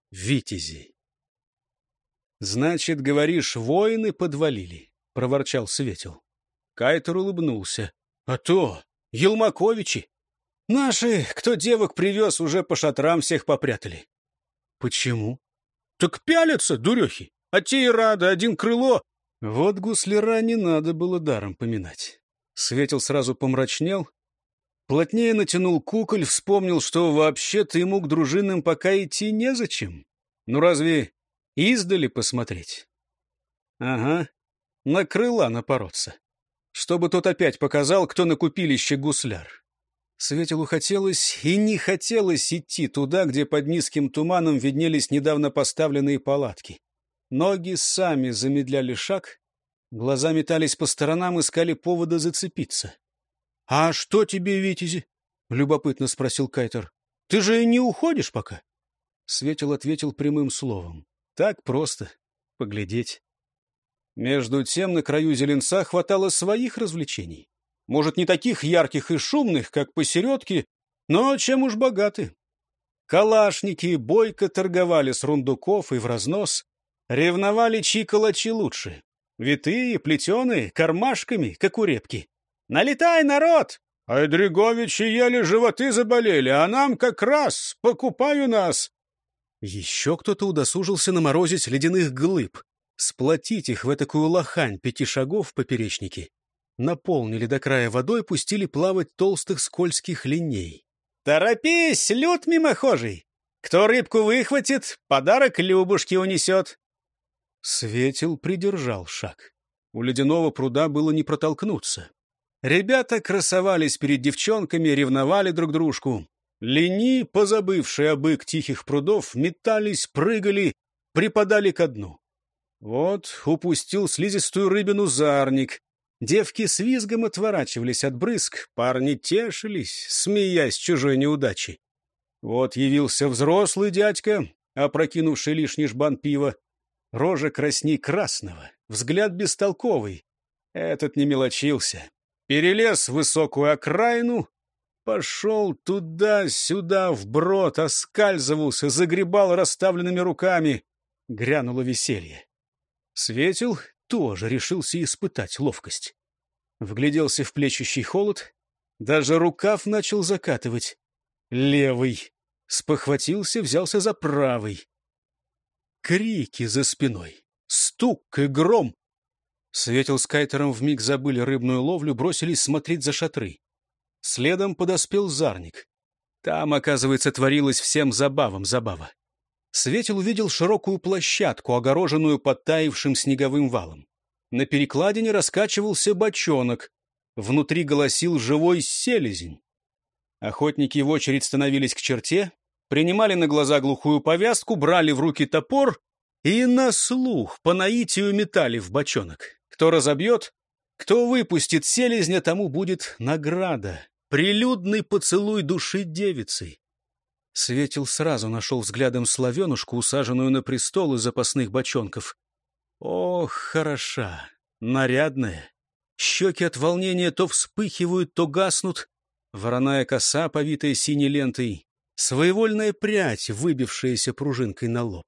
витязей. «Значит, говоришь, воины подвалили?» — проворчал Светил. Кайтер улыбнулся. «А то, Елмаковичи! Наши, кто девок привез, уже по шатрам всех попрятали». «Почему?» «Так пялятся, дурехи! А те и рады, один крыло!» Вот гусляра не надо было даром поминать. Светил сразу помрачнел, плотнее натянул куколь, вспомнил, что вообще-то ему к дружинам пока идти незачем. Ну разве издали посмотреть? Ага, на крыла напороться. Чтобы тот опять показал, кто на купилище гусляр. Светилу хотелось и не хотелось идти туда, где под низким туманом виднелись недавно поставленные палатки. Ноги сами замедляли шаг, глаза метались по сторонам, искали повода зацепиться. — А что тебе, витязи? — любопытно спросил Кайтер. — Ты же не уходишь пока? Светил ответил прямым словом. — Так просто. Поглядеть. Между тем на краю Зеленца хватало своих развлечений. Может, не таких ярких и шумных, как посередке, но чем уж богаты. Калашники бойко торговали с рундуков и в разнос, ревновали, чьи калачи лучше. Витые, плетеные, кармашками, как у репки. «Налетай, народ! Айдриговичи еле животы заболели, а нам как раз, покупай у нас!» Еще кто-то удосужился наморозить ледяных глыб, сплотить их в этакую лохань 5 шагов в поперечнике. Наполнили до края водой, пустили плавать толстых скользких линей. «Торопись, люд мимохожий! Кто рыбку выхватит, подарок Любушке унесет!» Светил придержал шаг. У ледяного пруда было не протолкнуться. Ребята красовались перед девчонками, ревновали друг дружку. Лени, позабывшие об их тихих прудов, метались, прыгали, припадали ко дну. Вот упустил слизистую рыбину зарник. Девки с визгом отворачивались от брызг, парни тешились, смеясь чужой неудачи. Вот явился взрослый дядька, опрокинувший лишний жбан пива. Рожа красней красного, взгляд бестолковый. Этот не мелочился. Перелез в высокую окраину, пошел туда-сюда вброд, оскальзывался, загребал расставленными руками. Грянуло веселье. Светил тоже решился испытать ловкость. Вгляделся в плещущий холод, даже рукав начал закатывать. Левый. Спохватился, взялся за правый. Крики за спиной, стук и гром. Светил с Кайтером вмиг забыли рыбную ловлю, бросились смотреть за шатры. Следом подоспел Зарник. Там, оказывается, творилась всем забава. Светил увидел широкую площадку, огороженную подтаившим снеговым валом. На перекладине раскачивался бочонок. Внутри голосил живой селезень. Охотники в очередь становились к черте, принимали на глаза глухую повязку, брали в руки топор и на слух по наитию метали в бочонок. Кто разобьет, кто выпустит селезня, тому будет награда. Прилюдный поцелуй души девицы. Светил сразу нашел взглядом славенушку, усаженную на престол из запасных бочонков. Ох, хороша, нарядная. Щеки от волнения то вспыхивают, то гаснут. Вороная коса, повитая синей лентой. Своевольная прядь, выбившаяся пружинкой на лоб.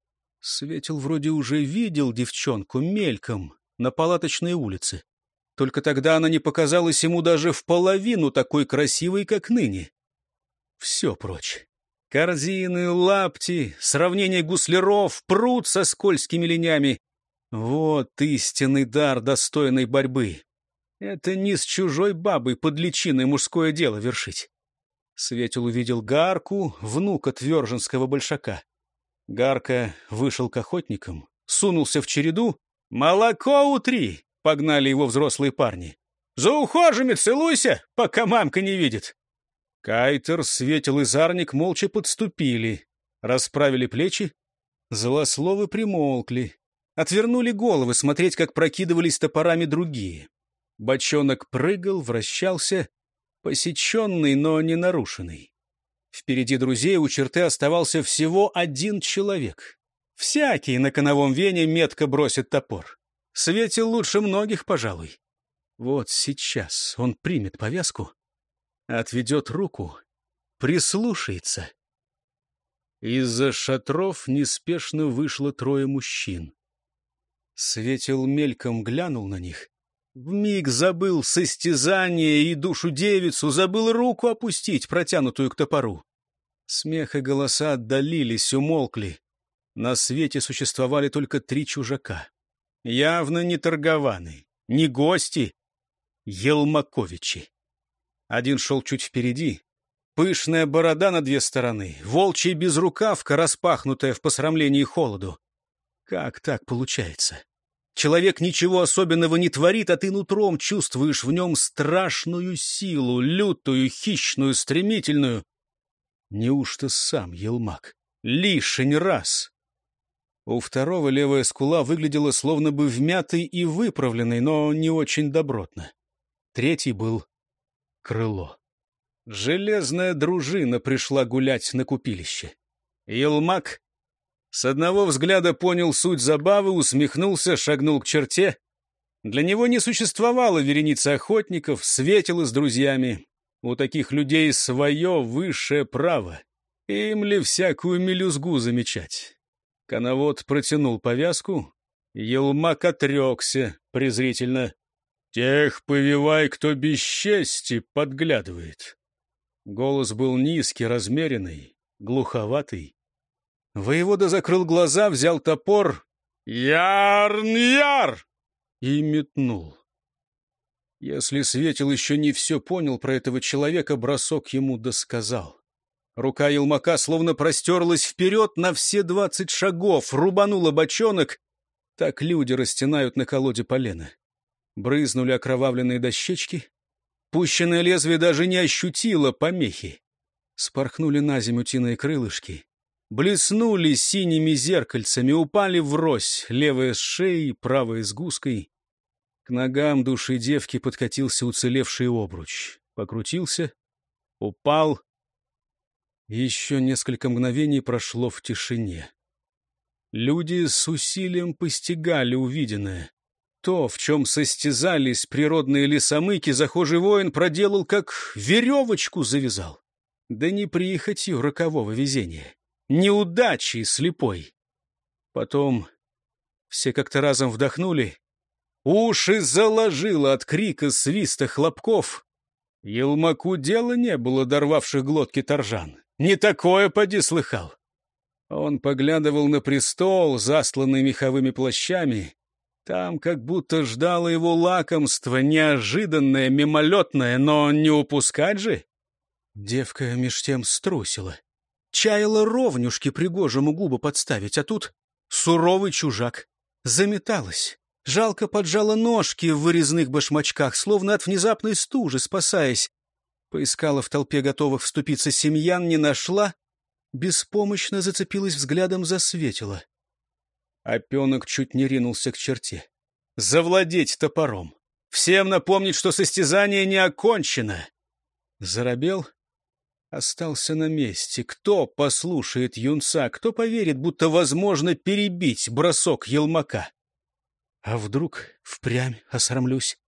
Светил вроде уже видел девчонку мельком на Палаточной улице. Только тогда она не показалась ему даже в половину такой красивой, как ныне. Все прочь. Корзины, лапти, сравнение гусляров, пруд со скользкими линями. Вот истинный дар достойной борьбы. Это не с чужой бабой под личиной мужское дело вершить. Светил увидел Гарку, внука Тверженского большака. Гарка вышел к охотникам, сунулся в череду. «Молоко утри!» — погнали его взрослые парни. «За ухожими целуйся, пока мамка не видит!» Кайтер, Светил и Зарник молча подступили, расправили плечи. Злословы примолкли, отвернули головы смотреть, как прокидывались топорами другие. Бочонок прыгал, вращался, посеченный, но не нарушенный. Впереди друзей у черты оставался всего один человек. Всякий на коновом вене метко бросит топор. Светил лучше многих, пожалуй. Вот сейчас он примет повязку, отведет руку, прислушается. Из-за шатров неспешно вышло 3 мужчин. Светил мельком глянул на них. Вмиг забыл состязание и душу девицу, забыл руку опустить, протянутую к топору. Смех и голоса отдалились, умолкли. На свете существовали только 3 чужака. Явно не торгованы, не гости, Елмаковичи. Один шел чуть впереди. Пышная борода на 2 стороны, волчья безрукавка, распахнутая в посрамлении холоду. Как так получается? Человек ничего особенного не творит, а ты нутром чувствуешь в нем страшную силу, лютую, хищную, стремительную. Неужто сам Елмак? Лишень раз. У второго левая скула выглядела словно бы вмятой и выправленной, но не очень добротно. Третий был крыло. Железная дружина пришла гулять на купилище. Елмак с одного взгляда понял суть забавы, усмехнулся, шагнул к черте. Для него не существовало вереницы охотников, Светила с друзьями. У таких людей свое высшее право. Им ли всякую мелюзгу замечать? Коновод протянул повязку. Елмак отрекся презрительно. «Тех повивай, кто без чести подглядывает». Голос был низкий, размеренный, глуховатый. Воевода закрыл глаза, взял топор. «Ярн-яр!» и метнул. Если Светил еще не все понял про этого человека, бросок ему досказал. Рука Елмака словно простерлась вперед на все 20 шагов, рубанула бочонок. Так люди растянают на колоде полено. Брызнули окровавленные дощечки. Пущенное лезвие даже не ощутило помехи. Спорхнули на землю утиные крылышки. Блеснули синими зеркальцами, упали врозь, левая с шеей, правая с гуской. К ногам души девки подкатился уцелевший обруч. Покрутился, упал. Еще несколько мгновений прошло в тишине. Люди с усилием постигали увиденное. То, в чем состязались природные лесомыки, захожий воин проделал, как веревочку завязал. Да не прихотью рокового везения, неудачей слепой. Потом все как-то разом вдохнули. Уши заложило от крика, свиста, хлопков. Елмаку дела не было, дорвавших глотки торжан. Не такое поди слыхал. Он поглядывал на престол, засланный меховыми плащами. Там как будто ждало его лакомство, неожиданное, мимолетное, но не упускать же. Девка меж тем струсила. Чаяла ровнюшки пригожему губы подставить, а тут суровый чужак. Заметалась. Жалко поджала ножки в вырезных башмачках, словно от внезапной стужи спасаясь. Поискала в толпе готовых вступиться семьян, не нашла. Беспомощно зацепилась взглядом за Светила. Опенок чуть не ринулся к черте. Завладеть топором. Всем напомнить, что состязание не окончено. Заробел. Остался на месте. Кто послушает юнца? Кто поверит, будто возможно перебить бросок Елмака? А вдруг впрямь осрамлюсь?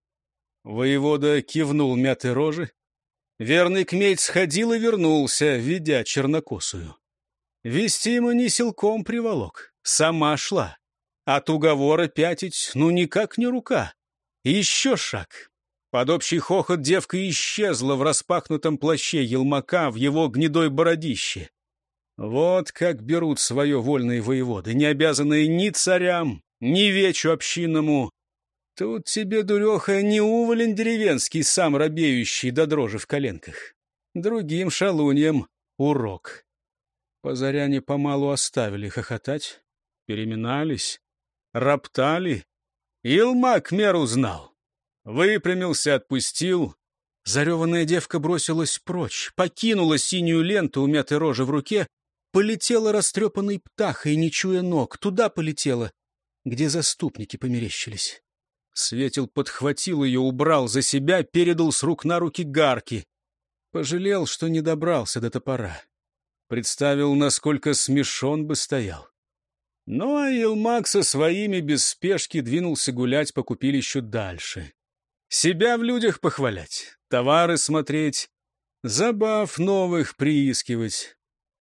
Воевода кивнул мятой рожи. Верный кмейц сходил и вернулся, ведя чернокосую. Вести ему не силком приволок, сама шла. От уговора пятить, ну никак не рука. Еще шаг. Под общий хохот девка исчезла в распахнутом плаще Елмака, в его гнедой бородище. Вот как берут свое вольные воеводы, не обязанные ни царям, ни вечу общинному. Тут тебе, дуреха, не уволень деревенский, сам робеющий до дрожи в коленках. Другим шалуньям урок. Позаряне помалу оставили хохотать, переминались, роптали. Елмак меру знал. Выпрямился, отпустил. Зареванная девка бросилась прочь, покинула синюю ленту у мятой рожи в руке, полетела растрепанной птахой, не чуя ног. Туда полетела, где заступники померещились. Светил подхватил ее, убрал за себя, передал с рук на руки гарки. Пожалел, что не добрался до топора. Представил, насколько смешон бы стоял. Ну, а Елмак со своими без спешки двинулся гулять по купилищу дальше. Себя в людях похвалять, товары смотреть, забав новых приискивать.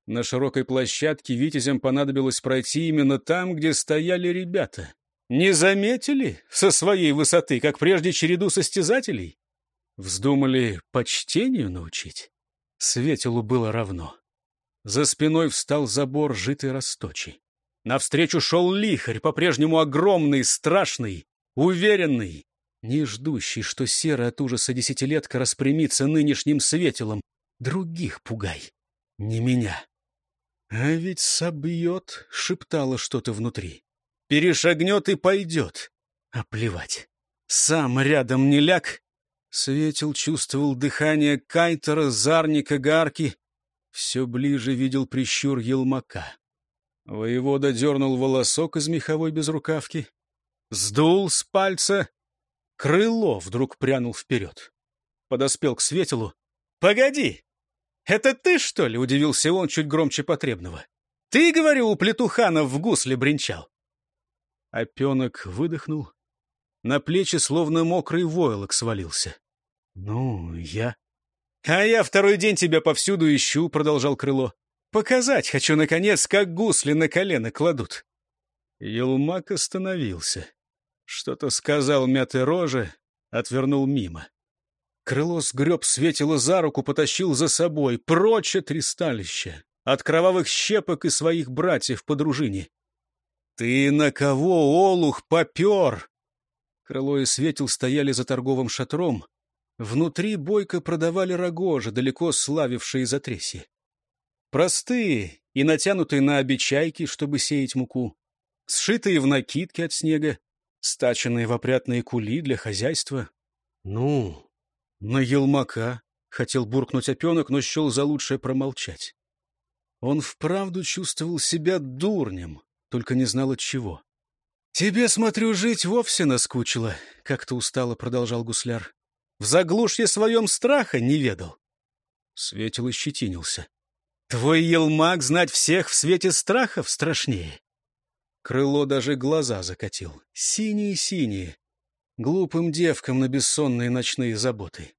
На широкой площадке витязям понадобилось пройти именно там, где стояли ребята. Не заметили со своей высоты, как прежде, череду состязателей? Вздумали почтению научить? Светилу было равно. За спиной встал забор житой расточи. Навстречу шел лихарь, по-прежнему огромный, страшный, уверенный, не ждущий, что серая от ужаса десятилетка распрямится нынешним светилом. Других пугай, не меня. А ведь собьет, шептало что-то внутри. Перешагнет и пойдет. А плевать. Сам рядом не ляг. Светил чувствовал дыхание кайтера, зарника, гарки. Все ближе видел прищур елмака. Воевода дернул волосок из меховой безрукавки. Сдул с пальца. Крыло вдруг прянул вперед. Подоспел к Светилу. — Погоди! Это ты, что ли? — удивился он чуть громче потребного. — Ты, говорю, у Плетухана в гусле бренчал. Опенок выдохнул. На плечи словно мокрый войлок свалился. — Ну, я... — А я второй день тебя повсюду ищу, — продолжал Крыло. — Показать хочу, наконец, как гусли на колено кладут. Елмак остановился. Что-то сказал мятой роже, отвернул мимо. Крыло сгреб Светила за руку, потащил за собой, прочь от ристалища, от кровавых щепок и своих братьев по дружине. — Ты на кого, олух, попер? Крыло и Светил стояли за торговым шатром. Внутри бойко продавали рогожи, далеко славившие затресье. Простые и натянутые на обечайки, чтобы сеять муку, сшитые в накидки от снега, стаченные в опрятные кули для хозяйства. Ну, на елмака хотел буркнуть опенок, но счел за лучшее промолчать. Он вправду чувствовал себя дурнем, только не знал от чего. — Тебе, смотрю, жить вовсе наскучило, — как-то устало продолжал гусляр. — В заглушье своем страха не ведал. Светил ощетинился. — Твой елмак знать всех в свете страхов страшнее. Крыло даже глаза закатил. Синие-синие. Глупым девкам на бессонные ночные заботы.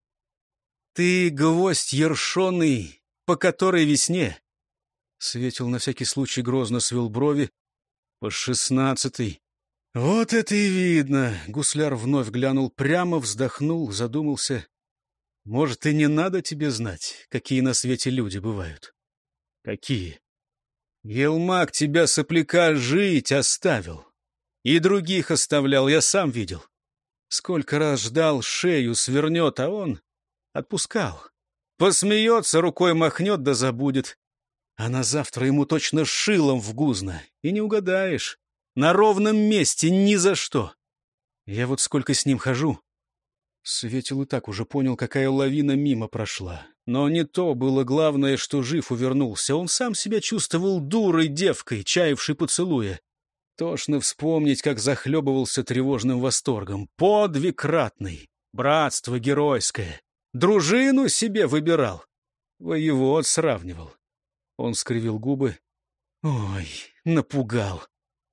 — Ты гвоздь ершоный, по которой весне? Светил на всякий случай грозно свел брови. — По 16-й. — Вот это и видно. Гусляр вновь глянул прямо, вздохнул, задумался. — Может, и не надо тебе знать, какие на свете люди бывают? — Какие? — Елмак тебя, сопляка, жить оставил. И других оставлял, я сам видел. Сколько раз ждал, шею свернет, а он отпускал. Посмеется, рукой махнет да забудет. А на завтра ему точно шилом в гузно. И не угадаешь. На ровном месте ни за что. Я вот сколько с ним хожу. Светил и так уже понял, какая лавина мимо прошла. Но не то было главное, что жив увернулся. Он сам себя чувствовал дурой девкой, чаявшей поцелуя. Тошно вспомнить, как захлебывался тревожным восторгом. Подвиг ратный, братство геройское. Дружину себе выбирал. Воевод сравнивал. Он скривил губы. Ой, напугал.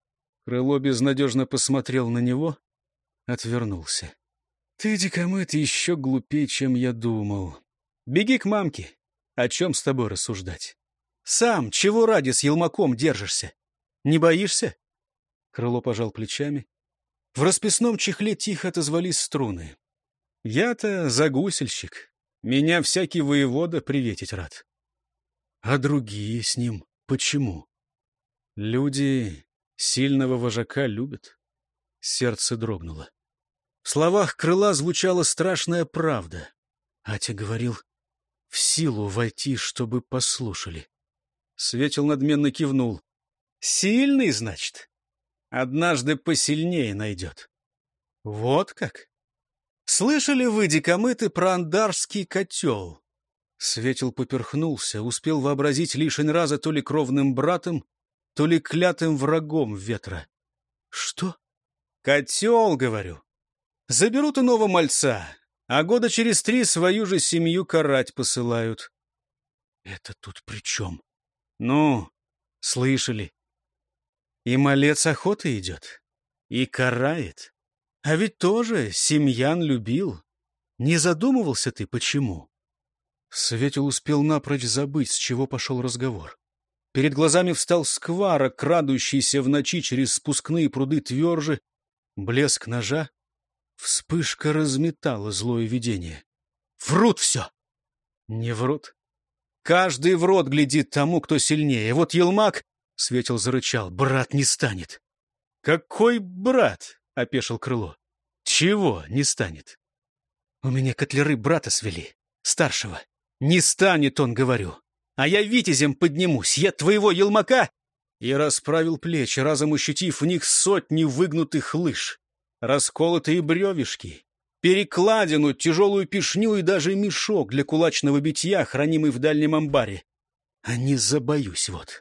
Крыло безнадежно посмотрел на него, отвернулся. Ты, дикомыт, еще глупее, чем я думал. Беги к мамке. О чем с тобой рассуждать? Сам чего ради с елмаком держишься? Не боишься? Крыло пожал плечами. В расписном чехле тихо отозвались струны. Я-то загусельщик. Меня всякий воевода приветить рад. А другие с ним почему? Люди сильного вожака любят. Сердце дрогнуло. В словах Крыла звучала страшная правда. Атя говорил, в силу войти, чтобы послушали. Светил надменно кивнул. Сильный, значит? Однажды посильнее найдет. Вот как? Слышали вы, дикомыты, про андарский котел? Светил поперхнулся, успел вообразить лишень раза то ли кровным братом, то ли клятым врагом ветра. Что? Котел, говорю. Заберут иного мальца, а года через 3 свою же семью карать посылают. Это тут при чем? Ну, слышали. И малец охоты идет, и карает. А ведь тоже семьян любил. Не задумывался ты, почему? Светил успел напрочь забыть, с чего пошел разговор. Перед глазами встал скварок, крадущийся в ночи через спускные пруды тверже, блеск ножа. Вспышка разметала злое видение. Врут все! Не врут. Каждый в рот глядит тому, кто сильнее. Вот Елмак, — Светил зарычал, — брат не станет. Какой брат? — опешил Крыло. Чего не станет? У меня котляры брата свели, старшего. Не станет он, говорю. А я витязем поднимусь, я твоего Елмака... И расправил плечи, разом ощутив в них сотни выгнутых лыж, расколотые бревешки, перекладину, тяжелую пешню и даже мешок для кулачного битья, хранимый в дальнем амбаре. А не забоюсь вот.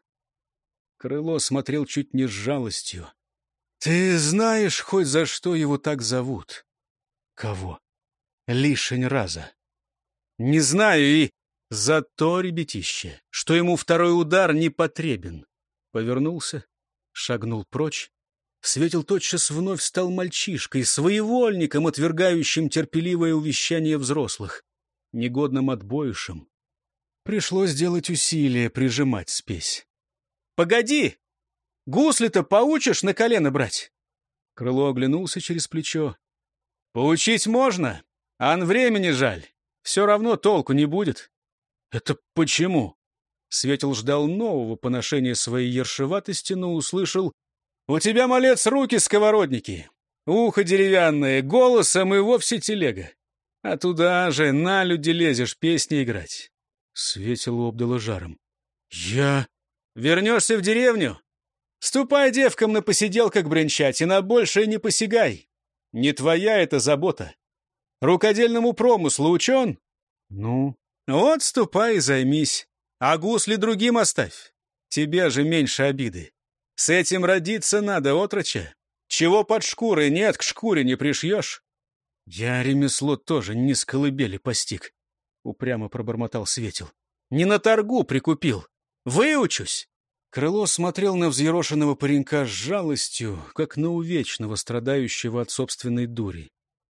Крыло смотрел чуть не с жалостью. Ты знаешь хоть за что его так зовут? Кого? Лишень раза. Не знаю и... Зато, ребятище, что ему второй удар не потребен. Повернулся, шагнул прочь. Светил тотчас вновь стал мальчишкой, своевольником, отвергающим терпеливое увещание взрослых, негодным отбоишем. Пришлось сделать усилие прижимать спесь. — Погоди! Гусли-то поучишь на колено брать? Крыло оглянулся через плечо. — Поучить можно, ан времени жаль. Все равно толку не будет. — Это почему? Светил ждал нового поношения своей ершеватости, но услышал: «У тебя, малец, руки сковородники, ухо деревянное, голосом и вовсе телега. А туда же на люди лезешь песни играть». Светил обдало жаром. «Я...» «Вернешься в деревню? Ступай девкам на посиделках бренчать и на большее не посягай. Не твоя это забота. Рукодельному промыслу учен? Ну, вот ступай и займись. А гусли другим оставь. Тебе же меньше обиды. С этим родиться надо, отроча. Чего под шкурой нет, к шкуре не пришьешь. Я ремесло тоже не с колыбели постиг, — упрямо пробормотал Светил. Не на торгу прикупил. Выучусь. Крыло смотрел на взъерошенного паренька с жалостью, как на увечного, страдающего от собственной дури.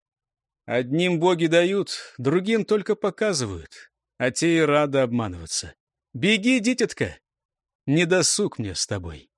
Одним боги дают, другим только показывают, а те и рады обманываться. Беги, дитятка, не досуг мне с тобой.